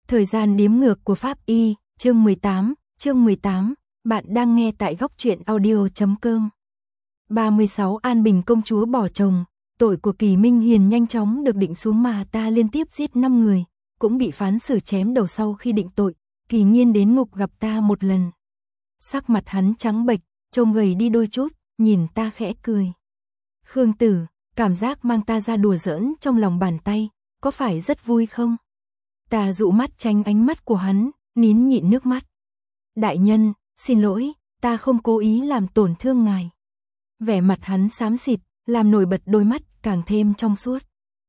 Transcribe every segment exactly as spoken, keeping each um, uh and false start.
Thời gian đếm ngược của Pháp Y, chương mười tám, chương mười tám, bạn đang nghe tại góc truyện audio chấm com. ba mươi sáu An Bình công chúa bỏ chồng, tội của Kỳ Minh Hiền nhanh chóng được định xuống mà ta liên tiếp giết năm người, cũng bị phán xử chém đầu sau khi định tội. Kỳ Nghiên đến ngục gặp ta một lần. Sắc mặt hắn trắng bệch, trông gầy đi đôi chút, nhìn ta khẽ cười. Khương Tử, cảm giác mang ta ra đùa giỡn trong lòng bàn tay, có phải rất vui không? Ta dụ mắt tránh ánh mắt của hắn, nín nhịn nước mắt. Đại nhân, xin lỗi, ta không cố ý làm tổn thương ngài. Vẻ mặt hắn xám xịt, làm nổi bật đôi mắt càng thêm trong suốt.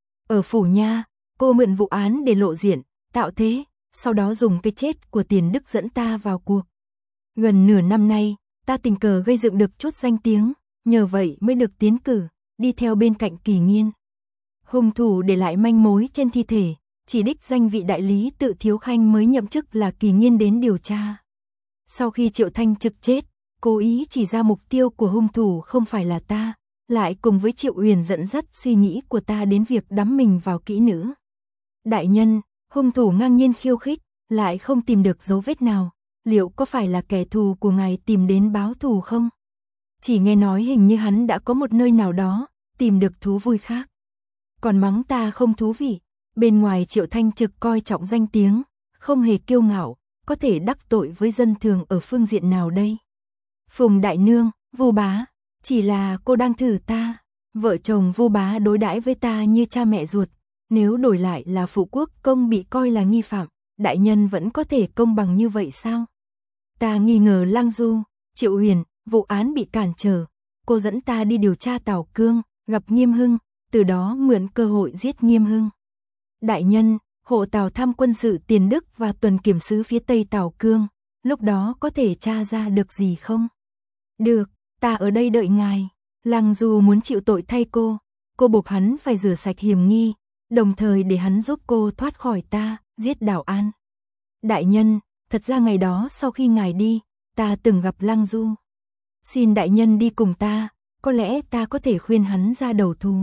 Ở phủ nha, cô mượn vụ án để lộ diện, tạo thế, sau đó dùng cái chết của Tiền Đức dẫn ta vào cuộc. Gần nửa năm nay, ta tình cờ gây dựng được chút danh tiếng, nhờ vậy mới được tiến cử, đi theo bên cạnh Kỳ Nghiên. Hung thủ để lại manh mối trên thi thể, chỉ đích danh vị đại lý Tự Thiếu Khanh mới nhậm chức là Kỳ Nghiên đến điều tra. Sau khi Triệu Thanh Trực chết, cố ý chỉ ra mục tiêu của hung thủ không phải là ta, lại cùng với Triệu Uyển dẫn dắt suy nghĩ của ta đến việc đắm mình vào kỹ nữ. Đại nhân, hung thủ ngang nhiên khiêu khích, lại không tìm được dấu vết nào, liệu có phải là kẻ thù của ngài tìm đến báo thù không? Chỉ nghe nói hình như hắn đã có một nơi nào đó, tìm được thú vui khác. Còn mắng ta không thú vị, bên ngoài Triệu Thanh Trực coi trọng danh tiếng, không hề kiêu ngạo, có thể đắc tội với dân thường ở phương diện nào đây? Phùng Đại Nương, Vu Bá, chỉ là cô đang thử ta. Vợ chồng Vu Bá đối đãi với ta như cha mẹ ruột, nếu đổi lại là Phụ Quốc Công bị coi là nghi phạm, đại nhân vẫn có thể công bằng như vậy sao? Ta nghi ngờ Lăng Du, Triệu Huyền, vụ án bị cản trở, cô dẫn ta đi điều tra Tào Cương, gặp Nghiêm Hưng, từ đó mượn cơ hội giết Nghiêm Hưng. Đại nhân, hộ Tào tham quân sự Tiền Đức và tuần kiểm sứ phía Tây Tào Cương, lúc đó có thể tra ra được gì không? Được, ta ở đây đợi ngài. Lăng Du muốn chịu tội thay cô, cô buộc hắn phải rửa sạch hiểm nghi, đồng thời để hắn giúp cô thoát khỏi ta, giết Đào An. Đại nhân, thật ra ngày đó sau khi ngài đi, ta từng gặp Lăng Du. Xin đại nhân đi cùng ta, có lẽ ta có thể khuyên hắn ra đầu thú.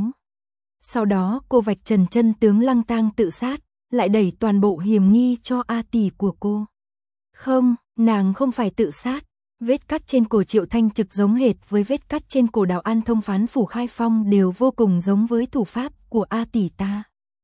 Sau đó cô vạch trần chân tướng Lăng Tang tự sát, lại đẩy toàn bộ hiểm nghi cho A tỷ của cô. Không, nàng không phải tự sát. Vết cắt trên cổ Triệu Thanh Trực giống hệt với vết cắt trên cổ Đào An thông phán Phủ Khai Phong đều vô cùng giống với thủ pháp của A tỷ ta.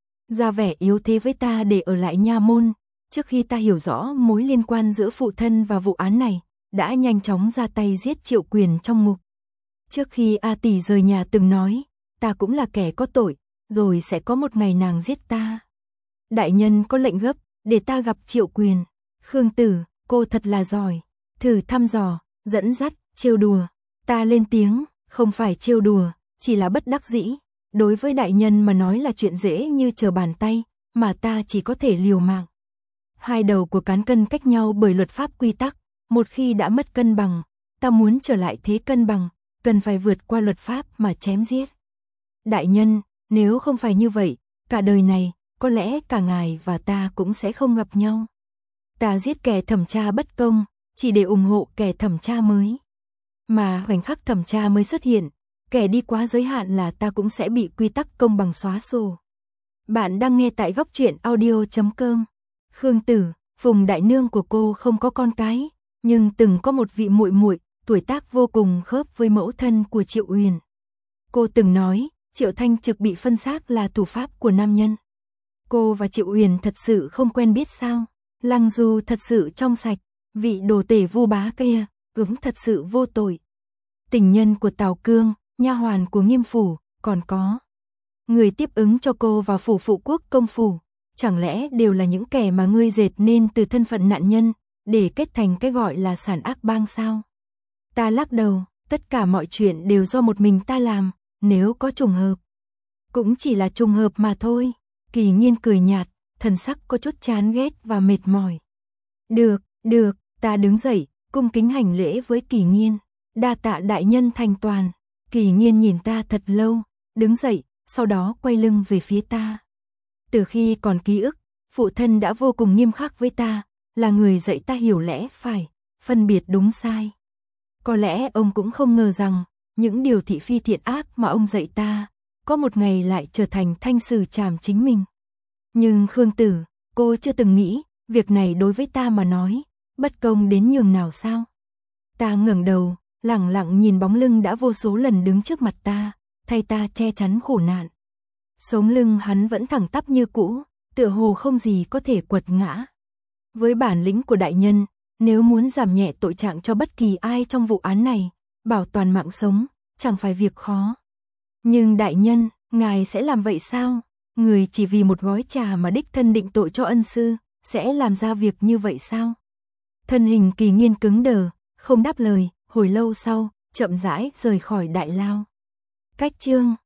Ra vẻ yếu thế với ta để ở lại nha môn, trước khi ta hiểu rõ mối liên quan giữa phụ thân và vụ án này, đã nhanh chóng ra tay giết Triệu Quyền trong ngục. Trước khi A tỷ rời nhà từng nói, ta cũng là kẻ có tội, rồi sẽ có một ngày nàng giết ta. Đại nhân có lệnh gấp, để ta gặp Triệu Quyền. Khương Tử, cô thật là giỏi. Thử thăm dò, dẫn dắt, trêu đùa. Ta lên tiếng, không phải trêu đùa, chỉ là bất đắc dĩ. Đối với đại nhân mà nói là chuyện dễ như trở bàn tay, mà ta chỉ có thể liều mạng. Hai đầu của cán cân cách nhau bởi luật pháp quy tắc, một khi đã mất cân bằng, ta muốn trở lại thế cân bằng, cần phải vượt qua luật pháp mà chém giết. Đại nhân, nếu không phải như vậy, cả đời này, có lẽ cả ngài và ta cũng sẽ không gặp nhau. Ta giết kẻ thẩm tra bất công, chỉ để ủng hộ kẻ thẩm tra mới. Mà khoảnh khắc thẩm tra mới xuất hiện, kẻ đi quá giới hạn là ta cũng sẽ bị quy tắc công bằng xóa sổ. Bạn đang nghe tại góc truyện audio chấm com. Khương Tử, Phùng Đại Nương của cô không có con cái, nhưng từng có một vị muội muội, tuổi tác vô cùng khớp với mẫu thân của Triệu Uyển. Cô từng nói, Triệu Thanh Trực bị phân xác là thủ pháp của nam nhân. Cô và Triệu Uyển thật sự không quen biết sao? Lăng Du thật sự trong sạch, vị đồ tể Vu Bá kia, ứng thật sự vô tội. Tình nhân của Tào Cương, nha hoàn của Nghiêm phủ, còn có người tiếp ứng cho cô vào phủ Phụ Quốc Công phủ, chẳng lẽ đều là những kẻ mà ngươi dệt nên từ thân phận nạn nhân, để kết thành cái gọi là sản ác bang sao? Ta lắc đầu, tất cả mọi chuyện đều do một mình ta làm, nếu có trùng hợp, cũng chỉ là trùng hợp mà thôi. Kỳ Nghiên cười nhạt, thần sắc có chút chán ghét và mệt mỏi. Được, được, ta đứng dậy, cung kính hành lễ với Kỳ Nghiên. Đa tạ đại nhân thành toàn. Kỳ Nghiên nhìn ta thật lâu, đứng dậy, sau đó quay lưng về phía ta. Từ khi còn ký ức, phụ thân đã vô cùng nghiêm khắc với ta, là người dạy ta hiểu lẽ phải, phân biệt đúng sai. Có lẽ ông cũng không ngờ rằng, những điều thị phi thiện ác mà ông dạy ta, có một ngày lại trở thành thanh sử trảm chính mình. Nhưng Khương Tử, cô chưa từng nghĩ, việc này đối với ta mà nói, bất công đến nhường nào sao? Ta ngẩng đầu, lẳng lặng nhìn bóng lưng đã vô số lần đứng trước mặt ta, thay ta che chắn khổ nạn. Sống lưng hắn vẫn thẳng tắp như cũ, tựa hồ không gì có thể quật ngã. Với bản lĩnh của đại nhân, nếu muốn giảm nhẹ tội trạng cho bất kỳ ai trong vụ án này, bảo toàn mạng sống, chẳng phải việc khó. Nhưng đại nhân, ngài sẽ làm vậy sao? Người chỉ vì một gói trà mà đích thân định tội cho ân sư, sẽ làm ra việc như vậy sao? Thân hình Kỳ Nghiên cứng đờ, không đáp lời, hồi lâu sau, chậm rãi rời khỏi đại lao. Cách chương